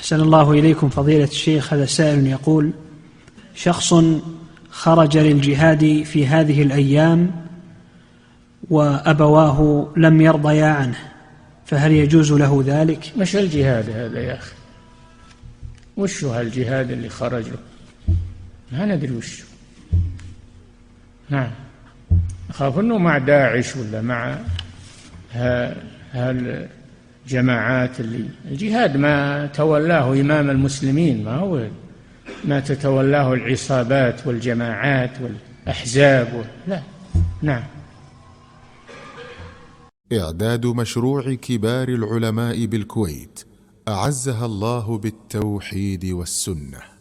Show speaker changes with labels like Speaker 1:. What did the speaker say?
Speaker 1: أحسن الله إليكم فضيلة الشيخ. هذا سائل يقول: شخص خرج للجهاد في هذه الأيام وأبواه لم يرضيا عنه، فهل يجوز له ذلك؟
Speaker 2: مش الجهاد هذا يا أخي؟ وش هالجهاد اللي خرج له؟ ما ندري وش. نعم، أخاف أنه مع داعش ولا مع هالجماعات اللي الجهاد ما تولاه إمام المسلمين، ما هو ما تتولاه العصابات والجماعات والأحزاب لا. نعم.
Speaker 3: إعداد مشروع كبار العلماء بالكويت أعزها الله بالتوحيد والسنة.